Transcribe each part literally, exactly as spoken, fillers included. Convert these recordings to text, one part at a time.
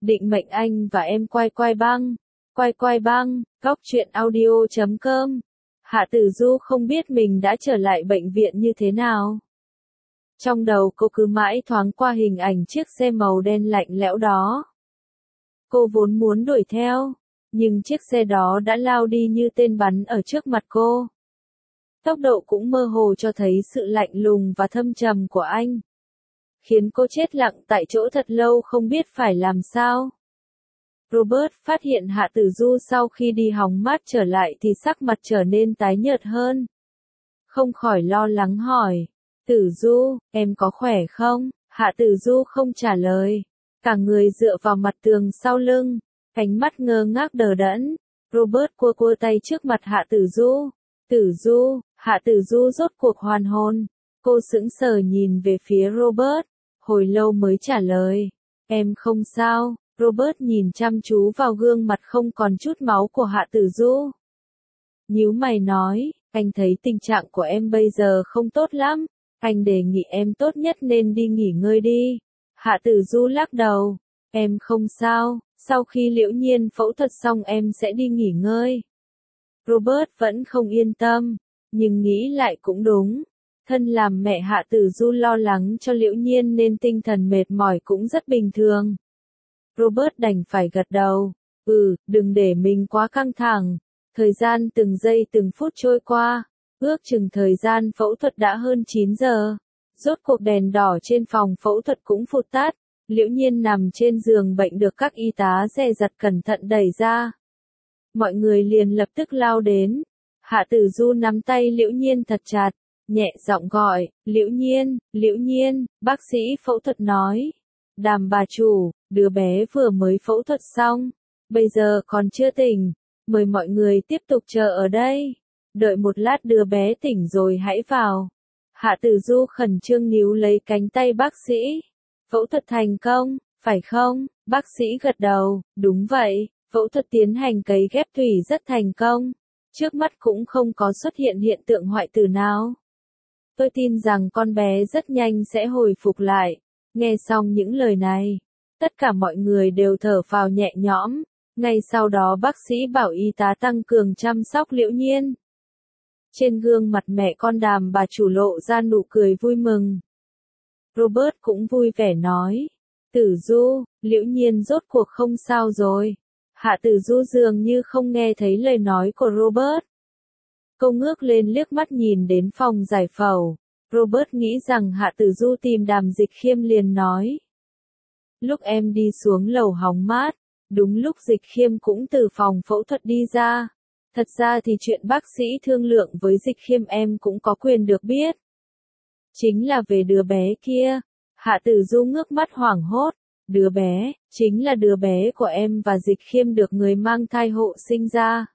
định mệnh anh và em quay quay băng, quay quay băng, góc truyện audio chấm com. Hạ Tử Du không biết mình đã trở lại bệnh viện như thế nào. Trong đầu cô cứ mãi thoáng qua hình ảnh chiếc xe màu đen lạnh lẽo đó. Cô vốn muốn đuổi theo, nhưng chiếc xe đó đã lao đi như tên bắn ở trước mặt cô. Tốc độ cũng mơ hồ cho thấy sự lạnh lùng và thâm trầm của anh, khiến cô chết lặng tại chỗ thật lâu không biết phải làm sao. Robert phát hiện Hạ Tử Du sau khi đi hóng mát trở lại thì sắc mặt trở nên tái nhợt hơn. Không khỏi lo lắng hỏi, Tử Du, em có khỏe không? Hạ Tử Du không trả lời, cả người dựa vào mặt tường sau lưng, ánh mắt ngơ ngác đờ đẫn. Robert cua cua tay trước mặt Hạ Tử Du. Tử Du, Hạ Tử Du rốt cuộc hoàn hồn. Cô sững sờ nhìn về phía Robert, hồi lâu mới trả lời, em không sao. Robert nhìn chăm chú vào gương mặt không còn chút máu của Hạ Tử Du. Nhíu mày nói, anh thấy tình trạng của em bây giờ không tốt lắm, anh đề nghị em tốt nhất nên đi nghỉ ngơi đi. Hạ Tử Du lắc đầu, em không sao, sau khi Liễu Nhiên phẫu thuật xong em sẽ đi nghỉ ngơi. Robert vẫn không yên tâm, nhưng nghĩ lại cũng đúng. Thân làm mẹ Hạ Tử Du lo lắng cho Liễu Nhiên nên tinh thần mệt mỏi cũng rất bình thường. Robert đành phải gật đầu, ừ, đừng để mình quá căng thẳng. Thời gian từng giây từng phút trôi qua, ước chừng thời gian phẫu thuật đã hơn chín giờ. Rốt cuộc đèn đỏ trên phòng phẫu thuật cũng phụt tắt, Liễu Nhiên nằm trên giường bệnh được các y tá dè dặt cẩn thận đẩy ra. Mọi người liền lập tức lao đến. Hạ Tử Du nắm tay Liễu Nhiên thật chặt, nhẹ giọng gọi, Liễu Nhiên, Liễu Nhiên, bác sĩ phẫu thuật nói. Đàm bà chủ, đứa bé vừa mới phẫu thuật xong, bây giờ còn chưa tỉnh, mời mọi người tiếp tục chờ ở đây. Đợi một lát đứa bé tỉnh rồi hãy vào. Hạ Tử Du khẩn trương níu lấy cánh tay bác sĩ. Phẫu thuật thành công, phải không? Bác sĩ gật đầu, đúng vậy, phẫu thuật tiến hành cấy ghép tủy rất thành công. Trước mắt cũng không có xuất hiện hiện tượng hoại tử nào. Tôi tin rằng con bé rất nhanh sẽ hồi phục lại. Nghe xong những lời này, tất cả mọi người đều thở phào nhẹ nhõm. Ngay sau đó bác sĩ bảo y tá tăng cường chăm sóc Liễu Nhiên. Trên gương mặt mẹ con Đàm bà chủ lộ ra nụ cười vui mừng. Robert cũng vui vẻ nói, Tử Du, Liễu Nhiên rốt cuộc không sao rồi. Hạ Tử Du dường như không nghe thấy lời nói của Robert. Cô ngước lên liếc mắt nhìn đến phòng giải phẫu. Robert nghĩ rằng Hạ Tử Du tìm Đàm Dịch Khiêm liền nói. Lúc em đi xuống lầu hóng mát, đúng lúc Dịch Khiêm cũng từ phòng phẫu thuật đi ra. Thật ra thì chuyện bác sĩ thương lượng với Dịch Khiêm em cũng có quyền được biết. Chính là về đứa bé kia. Hạ Tử Du ngước mắt hoảng hốt. Đứa bé, chính là đứa bé của em và Dịch Khiêm được người mang thai hộ sinh ra.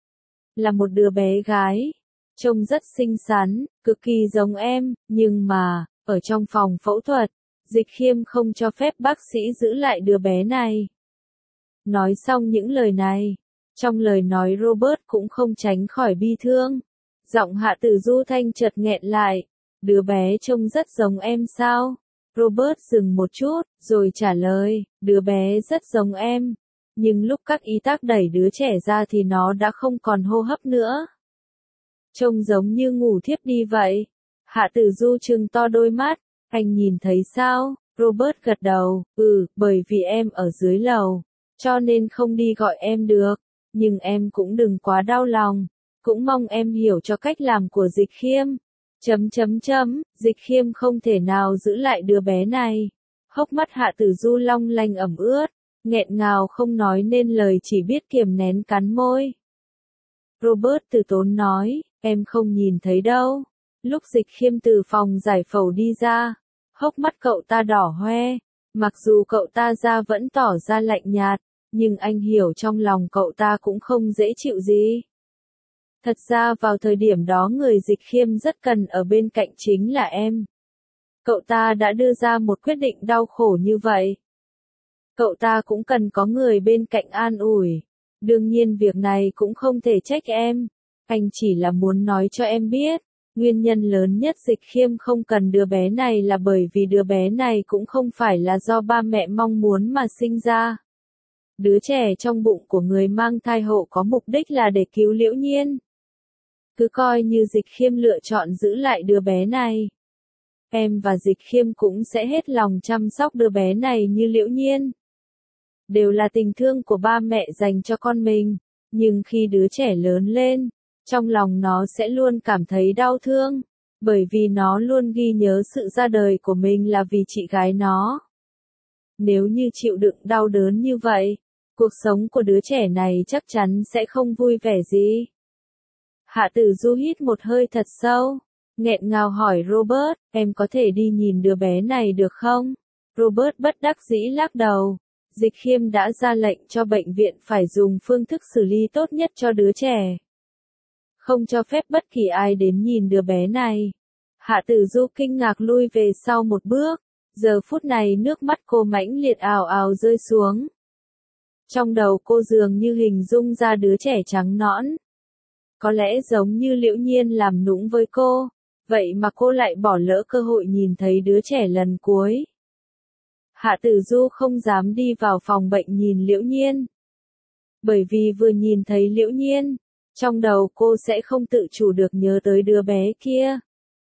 Là một đứa bé gái. Trông rất xinh xắn, cực kỳ giống em, nhưng mà, ở trong phòng phẫu thuật, Dịch Khiêm không cho phép bác sĩ giữ lại đứa bé này. Nói xong những lời này, trong lời nói Robert cũng không tránh khỏi bi thương. Giọng Hạ Tử Du thanh chợt nghẹn lại, đứa bé trông rất giống em sao? Robert dừng một chút, rồi trả lời, đứa bé rất giống em. Nhưng lúc các y tá đẩy đứa trẻ ra thì nó đã không còn hô hấp nữa. Trông giống như ngủ thiếp đi vậy. Hạ Tử Du trừng to đôi mắt, anh nhìn thấy sao? Robert gật đầu, ừ, bởi vì em ở dưới lầu, cho nên không đi gọi em được. Nhưng em cũng đừng quá đau lòng, cũng mong em hiểu cho cách làm của Dịch Khiêm. Chấm chấm chấm, Dịch Khiêm không thể nào giữ lại đứa bé này. Hốc mắt Hạ Tử Du long lanh ẩm ướt, nghẹn ngào không nói nên lời, chỉ biết kiềm nén cắn môi. Robert từ tốn nói, em không nhìn thấy đâu. Lúc Dịch Khiêm từ phòng giải phẫu đi ra, hốc mắt cậu ta đỏ hoe. Mặc dù cậu ta da vẫn tỏ ra lạnh nhạt, nhưng anh hiểu trong lòng cậu ta cũng không dễ chịu gì. Thật ra vào thời điểm đó người Dịch Khiêm rất cần ở bên cạnh chính là em. Cậu ta đã đưa ra một quyết định đau khổ như vậy. Cậu ta cũng cần có người bên cạnh an ủi. Đương nhiên việc này cũng không thể trách em. Anh chỉ là muốn nói cho em biết, nguyên nhân lớn nhất Dịch Khiêm không cần đứa bé này là bởi vì đứa bé này cũng không phải là do ba mẹ mong muốn mà sinh ra. Đứa trẻ trong bụng của người mang thai hộ có mục đích là để cứu Liễu Nhiên. Cứ coi như Dịch Khiêm lựa chọn giữ lại đứa bé này. Em và Dịch Khiêm cũng sẽ hết lòng chăm sóc đứa bé này như Liễu Nhiên. Đều là tình thương của ba mẹ dành cho con mình, nhưng khi đứa trẻ lớn lên, trong lòng nó sẽ luôn cảm thấy đau thương, bởi vì nó luôn ghi nhớ sự ra đời của mình là vì chị gái nó. Nếu như chịu đựng đau đớn như vậy, cuộc sống của đứa trẻ này chắc chắn sẽ không vui vẻ gì. Hạ Tử Du hít một hơi thật sâu, nghẹn ngào hỏi Robert, em có thể đi nhìn đứa bé này được không? Robert bất đắc dĩ lắc đầu. Dịch Khiêm đã ra lệnh cho bệnh viện phải dùng phương thức xử lý tốt nhất cho đứa trẻ. Không cho phép bất kỳ ai đến nhìn đứa bé này. Hạ Tử Du kinh ngạc lui về sau một bước. Giờ phút này nước mắt cô mãnh liệt ào ào rơi xuống. Trong đầu cô dường như hình dung ra đứa trẻ trắng nõn. Có lẽ giống như Liễu Nhiên làm nũng với cô, vậy mà cô lại bỏ lỡ cơ hội nhìn thấy đứa trẻ lần cuối. Hạ Tử Du không dám đi vào phòng bệnh nhìn Liễu Nhiên. Bởi vì vừa nhìn thấy Liễu Nhiên, trong đầu cô sẽ không tự chủ được nhớ tới đứa bé kia.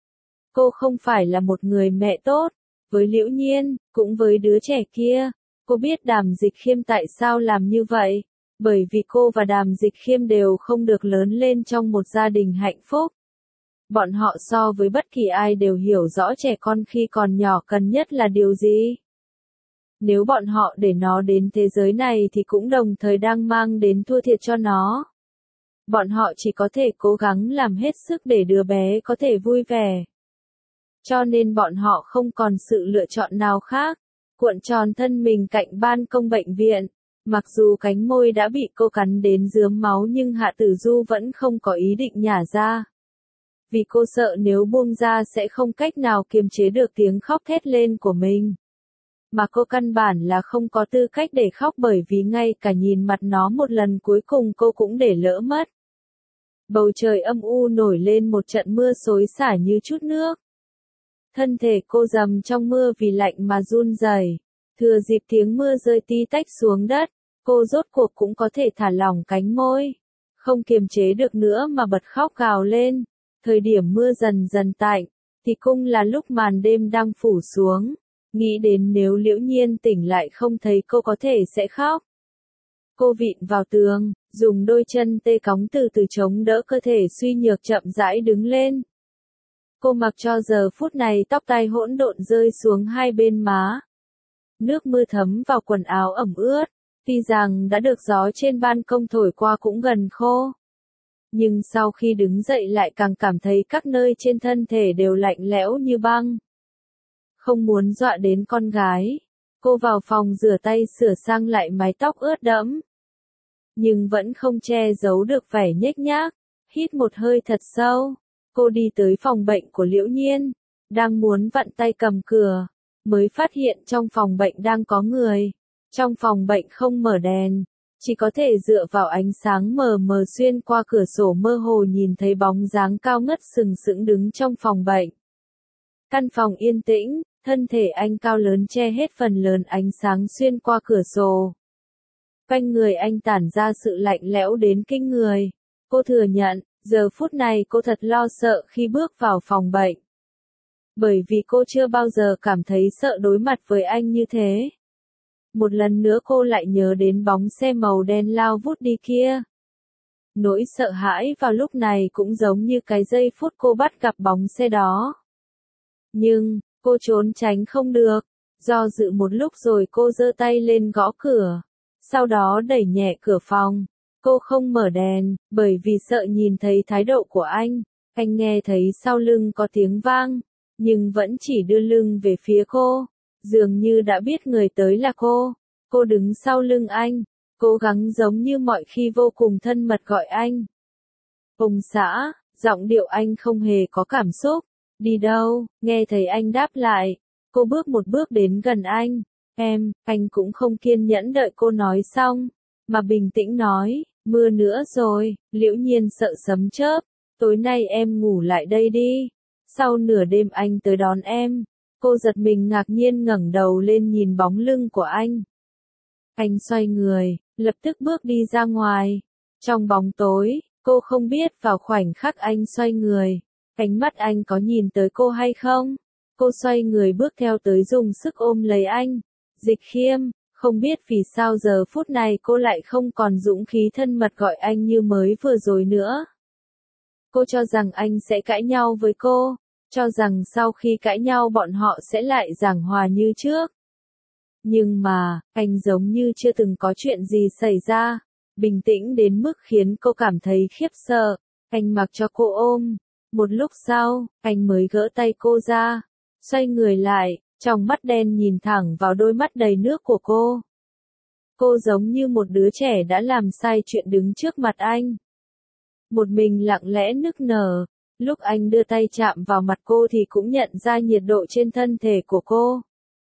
Cô không phải là một người mẹ tốt, với Liễu Nhiên, cũng với đứa trẻ kia. Cô biết Đàm Dịch Khiêm tại sao làm như vậy, bởi vì cô và Đàm Dịch Khiêm đều không được lớn lên trong một gia đình hạnh phúc. Bọn họ so với bất kỳ ai đều hiểu rõ trẻ con khi còn nhỏ cần nhất là điều gì. Nếu bọn họ để nó đến thế giới này thì cũng đồng thời đang mang đến thua thiệt cho nó. Bọn họ chỉ có thể cố gắng làm hết sức để đứa bé có thể vui vẻ. Cho nên bọn họ không còn sự lựa chọn nào khác. Cuộn tròn thân mình cạnh ban công bệnh viện. Mặc dù cánh môi đã bị cô cắn đến rướm máu nhưng Hạ Tử Du vẫn không có ý định nhả ra. Vì cô sợ nếu buông ra sẽ không cách nào kiềm chế được tiếng khóc thét lên của mình. Mà cô căn bản là không có tư cách để khóc bởi vì ngay cả nhìn mặt nó một lần cuối cùng cô cũng để lỡ mất. Bầu trời âm u nổi lên một trận mưa xối xả như chút nước. Thân thể cô dầm trong mưa vì lạnh mà run rẩy. Thừa dịp tiếng mưa rơi tí tách xuống đất, cô rốt cuộc cũng có thể thả lỏng cánh môi. Không kiềm chế được nữa mà bật khóc gào lên. Thời điểm mưa dần dần tạnh, thì cũng là lúc màn đêm đang phủ xuống. Nghĩ đến nếu Liễu Nhiên tỉnh lại không thấy cô có thể sẽ khóc. Cô vịn vào tường, dùng đôi chân tê cóng từ từ chống đỡ cơ thể suy nhược chậm rãi đứng lên. Cô mặc cho giờ phút này tóc tai hỗn độn rơi xuống hai bên má. Nước mưa thấm vào quần áo ẩm ướt, tuy rằng đã được gió trên ban công thổi qua cũng gần khô. Nhưng sau khi đứng dậy lại càng cảm thấy các nơi trên thân thể đều lạnh lẽo như băng. Không muốn dọa đến con gái, cô vào phòng rửa tay sửa sang lại mái tóc ướt đẫm. Nhưng vẫn không che giấu được vẻ nhếch nhác, hít một hơi thật sâu. Cô đi tới phòng bệnh của Liễu Nhiên, đang muốn vặn tay cầm cửa, mới phát hiện trong phòng bệnh đang có người. Trong phòng bệnh không mở đèn, chỉ có thể dựa vào ánh sáng mờ mờ xuyên qua cửa sổ mơ hồ nhìn thấy bóng dáng cao ngất sừng sững đứng trong phòng bệnh. Căn phòng yên tĩnh, thân thể anh cao lớn che hết phần lớn ánh sáng xuyên qua cửa sổ. Quanh người anh tản ra sự lạnh lẽo đến kinh người. Cô thừa nhận, giờ phút này cô thật lo sợ khi bước vào phòng bệnh. Bởi vì cô chưa bao giờ cảm thấy sợ đối mặt với anh như thế. Một lần nữa cô lại nhớ đến bóng xe màu đen lao vút đi kia. Nỗi sợ hãi vào lúc này cũng giống như cái giây phút cô bắt gặp bóng xe đó. Nhưng, cô trốn tránh không được. Do dự một lúc rồi cô giơ tay lên gõ cửa. Sau đó đẩy nhẹ cửa phòng. Cô không mở đèn, bởi vì sợ nhìn thấy thái độ của anh. Anh nghe thấy sau lưng có tiếng vang, nhưng vẫn chỉ đưa lưng về phía cô. Dường như đã biết người tới là cô. Cô đứng sau lưng anh, cố gắng giống như mọi khi vô cùng thân mật gọi anh. Ông xã, giọng điệu anh không hề có cảm xúc. Đi đâu? Nghe thấy anh đáp lại. Cô bước một bước đến gần anh. Em, anh cũng không kiên nhẫn đợi cô nói xong, mà bình tĩnh nói, mưa nữa rồi, Liễu Nhiên sợ sấm chớp. Tối nay em ngủ lại đây đi. Sau nửa đêm anh tới đón em. Cô giật mình ngạc nhiên ngẩng đầu lên nhìn bóng lưng của anh. Anh xoay người, lập tức bước đi ra ngoài. Trong bóng tối, cô không biết vào khoảnh khắc anh xoay người, ánh mắt anh có nhìn tới cô hay không. Cô xoay người bước theo tới dùng sức ôm lấy anh. Dịch Khiêm, không biết vì sao giờ phút này cô lại không còn dũng khí thân mật gọi anh như mới vừa rồi nữa. Cô cho rằng anh sẽ cãi nhau với cô, cho rằng sau khi cãi nhau bọn họ sẽ lại giảng hòa như trước. Nhưng mà, anh giống như chưa từng có chuyện gì xảy ra, bình tĩnh đến mức khiến cô cảm thấy khiếp sợ. Anh mặc cho cô ôm. Một lúc sau, anh mới gỡ tay cô ra, xoay người lại, trong mắt đen nhìn thẳng vào đôi mắt đầy nước của cô. Cô giống như một đứa trẻ đã làm sai chuyện đứng trước mặt anh. Một mình lặng lẽ nức nở, lúc anh đưa tay chạm vào mặt cô thì cũng nhận ra nhiệt độ trên thân thể của cô.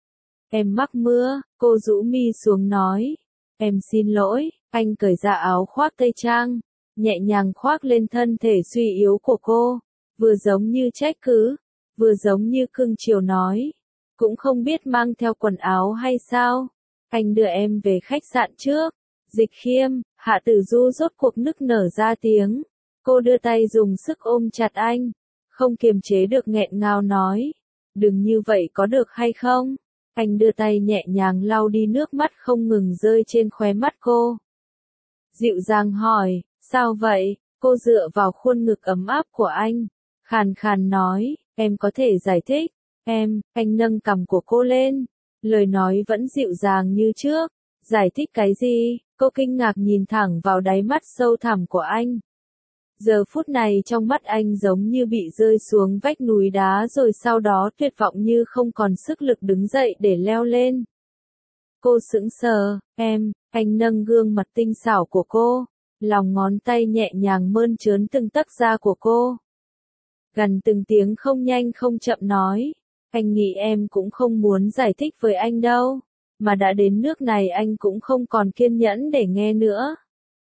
Em mắc mưa, cô rũ mi xuống nói. Em xin lỗi, anh cởi ra áo khoác tây trang, nhẹ nhàng khoác lên thân thể suy yếu của cô, vừa giống như trách cứ, vừa giống như cưng chiều nói. Cũng không biết mang theo quần áo hay sao, anh đưa em về khách sạn trước. Dịch Khiêm, Hạ Tử Du rốt cuộc nức nở ra tiếng. Cô đưa tay dùng sức ôm chặt anh, không kiềm chế được nghẹn ngào nói. Đừng như vậy có được hay không? Anh đưa tay nhẹ nhàng lau đi nước mắt không ngừng rơi trên khóe mắt cô. Dịu dàng hỏi, sao vậy? Cô dựa vào khuôn ngực ấm áp của anh, khàn khàn nói, em có thể giải thích. Em, anh nâng cằm của cô lên, lời nói vẫn dịu dàng như trước. Giải thích cái gì? Cô kinh ngạc nhìn thẳng vào đáy mắt sâu thẳm của anh. Giờ phút này trong mắt anh giống như bị rơi xuống vách núi đá rồi sau đó tuyệt vọng như không còn sức lực đứng dậy để leo lên. Cô sững sờ, em, anh nâng gương mặt tinh xảo của cô, lòng ngón tay nhẹ nhàng mơn trớn từng tấc da của cô. Gần từng tiếng không nhanh không chậm nói, anh nghĩ em cũng không muốn giải thích với anh đâu, mà đã đến nước này anh cũng không còn kiên nhẫn để nghe nữa.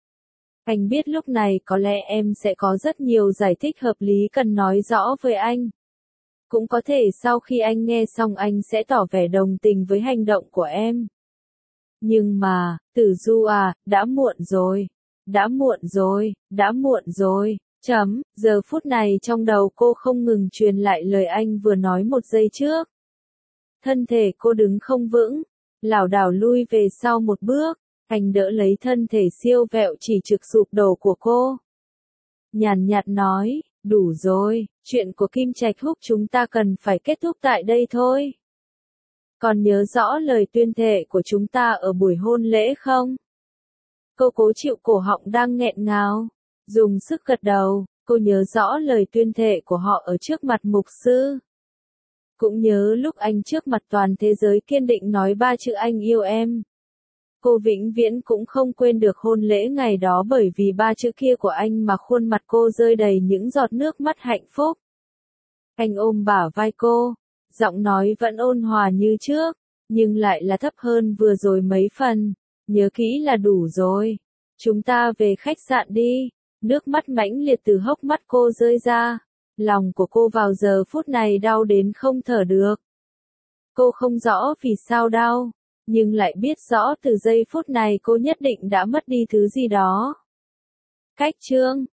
Anh biết lúc này có lẽ em sẽ có rất nhiều giải thích hợp lý cần nói rõ với anh. Cũng có thể sau khi anh nghe xong anh sẽ tỏ vẻ đồng tình với hành động của em. Nhưng mà, Tử Du à, đã muộn rồi. Đã muộn rồi, đã muộn rồi. Chấm, giờ phút này trong đầu cô không ngừng truyền lại lời anh vừa nói một giây trước. Thân thể cô đứng không vững, lảo đảo lui về sau một bước. Anh đỡ lấy thân thể siêu vẹo chỉ trực sụp đổ của cô. Nhàn nhạt nói, đủ rồi, chuyện của Kim Trạch Húc chúng ta cần phải kết thúc tại đây thôi. Còn nhớ rõ lời tuyên thệ của chúng ta ở buổi hôn lễ không? Cô cố chịu cổ họng đang nghẹn ngào, dùng sức gật đầu. Cô nhớ rõ lời tuyên thệ của họ ở trước mặt mục sư. Cũng nhớ lúc anh trước mặt toàn thế giới kiên định nói ba chữ anh yêu em. Cô vĩnh viễn cũng không quên được hôn lễ ngày đó bởi vì ba chữ kia của anh mà khuôn mặt cô rơi đầy những giọt nước mắt hạnh phúc. Anh ôm bả vai cô, giọng nói vẫn ôn hòa như trước, nhưng lại là thấp hơn vừa rồi mấy phần. Nhớ kỹ là đủ rồi. Chúng ta về khách sạn đi. Nước mắt mãnh liệt từ hốc mắt cô rơi ra. Lòng của cô vào giờ phút này đau đến không thở được. Cô không rõ vì sao đau, nhưng lại biết rõ từ giây phút này cô nhất định đã mất đi thứ gì đó. Cách chương